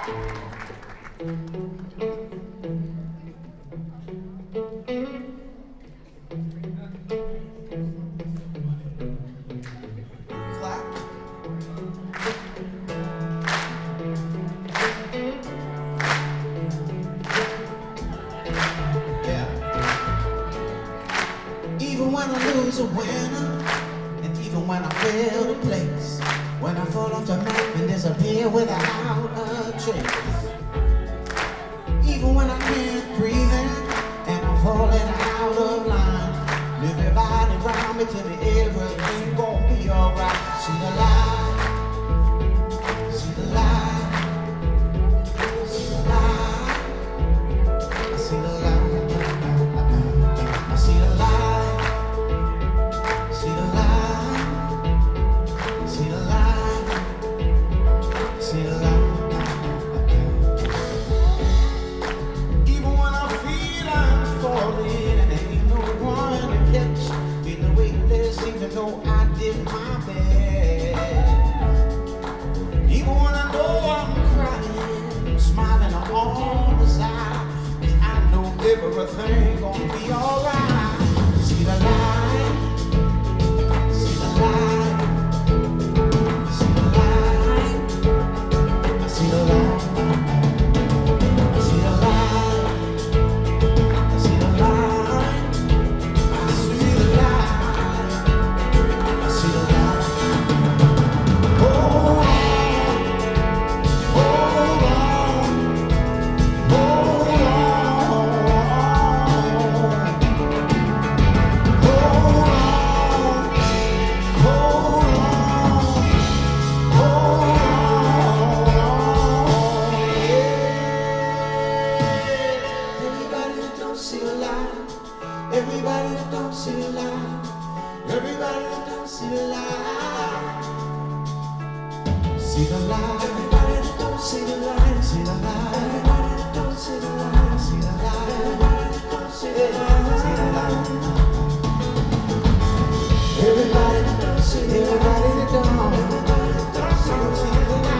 Even when I lose a winner, and even when I fail to place, when I fall off the map and disappear without a trace, even when I can't breathe in and I'm falling out of line, and everybody around me tell me everything gon' be alright. See the light, see the light, see the light, I see the light, I see the light. See the light, see the light, see the light. Even when I feel I'm falling and ain't no one to catch, feeling weightless even though I did my best. Even when I know I'm crying, I'm smiling on the side, 'cause I know everything gonna be alright. See the light. Everybody that don't see the light, everybody that don't see the light, see the light. Everybody that don't see the light, see the light. Everybody that don't see the light, see the light. Everybody that don't see the light, see the light. Everybody that don't see the light, everybody that don't see the light, everybody that don't see the light.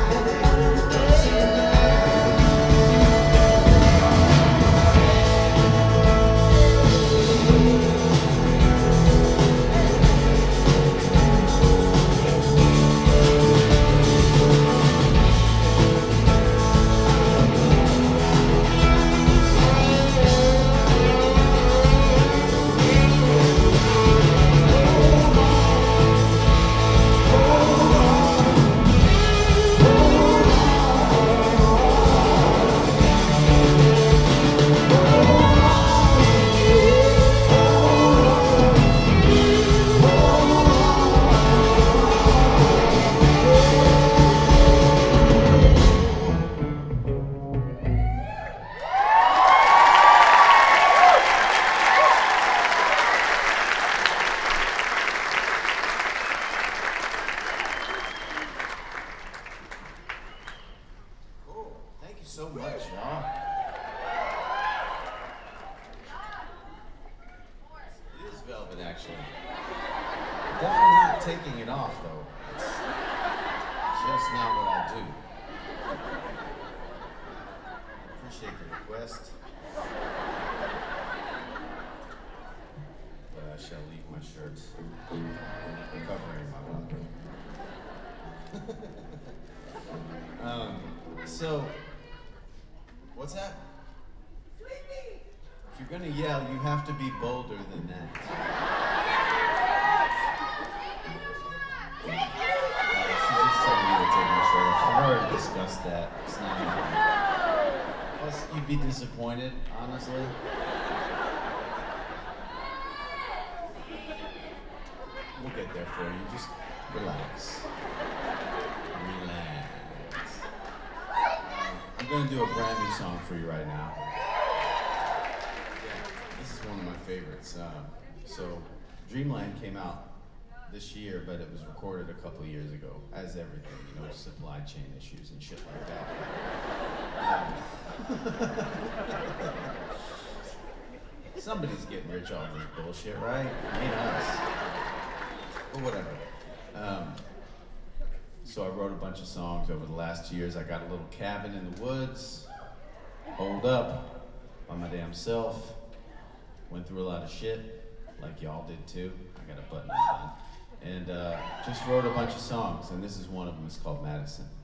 So much, y'all. It is velvet, actually. Definitely not taking it off, though. It's just not what I do. Appreciate the request. But I shall leave my shirt covering my body. So, what's that? If you're gonna yell, you have to be bolder than that. She just told me to take my shirt off. I've already discussed that. It's not happening. Plus, you'd be disappointed, honestly. We'll get there for you. Just relax. Relax. I'm gonna do a brand new song for you right now. Yeah, this is one of my favorites. So, Dreamland came out this year, but it was recorded a couple years ago, as everything, you know, supply chain issues and shit like that. Somebody's getting rich off this bullshit, right? Ain't us. But whatever. So I wrote a bunch of songs over the last years. I got a little cabin in the woods, holed up by my damn self. Went through a lot of shit, like y'all did too. I got a button undone. And just wrote a bunch of songs, and this is one of them. It's called Madison.